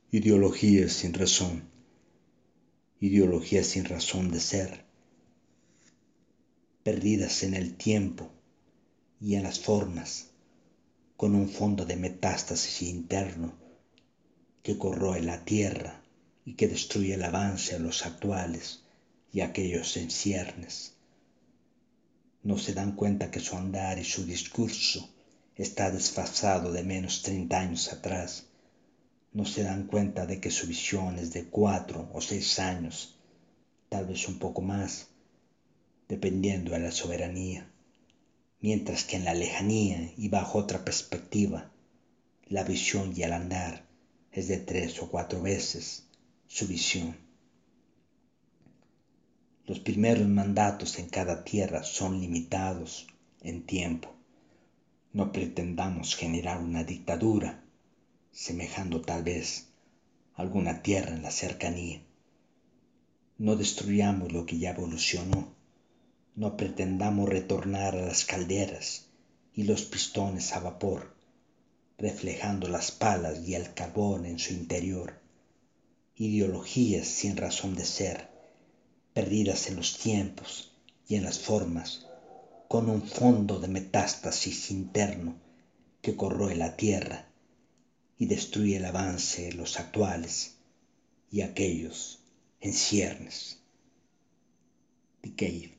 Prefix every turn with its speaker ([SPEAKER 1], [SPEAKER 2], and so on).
[SPEAKER 1] Ideologías sin razón, ideologías sin razón de ser, perdidas en el tiempo y en las formas, con un fondo de metástasis interno que corroe la tierra y que destruye el avance a los actuales y aquellos en ciernes. No se dan cuenta que su andar y su discurso está desfasado de menos 30 años atrás. No se dan cuenta de que su visión es de 4 o 6 años, tal vez un poco más, dependiendo de la soberanía, mientras que en la lejanía y bajo otra perspectiva, la visión y el andar es de 3 o 4 veces su visión. Los primeros mandatos en cada tierra son limitados en tiempo. No pretendamos generar una dictadura, semejando tal vez a alguna tierra en la cercanía. No destruyamos lo que ya evolucionó. No pretendamos retornar a las calderas y los pistones a vapor, reflejando las palas y el carbón en su interior. Ideologías sin razón de ser, perdidas en los tiempos y en las formas, con un fondo de metástasis interno que corroe la tierra y destruye el avance de los actuales y aquellos en ciernes. Decay.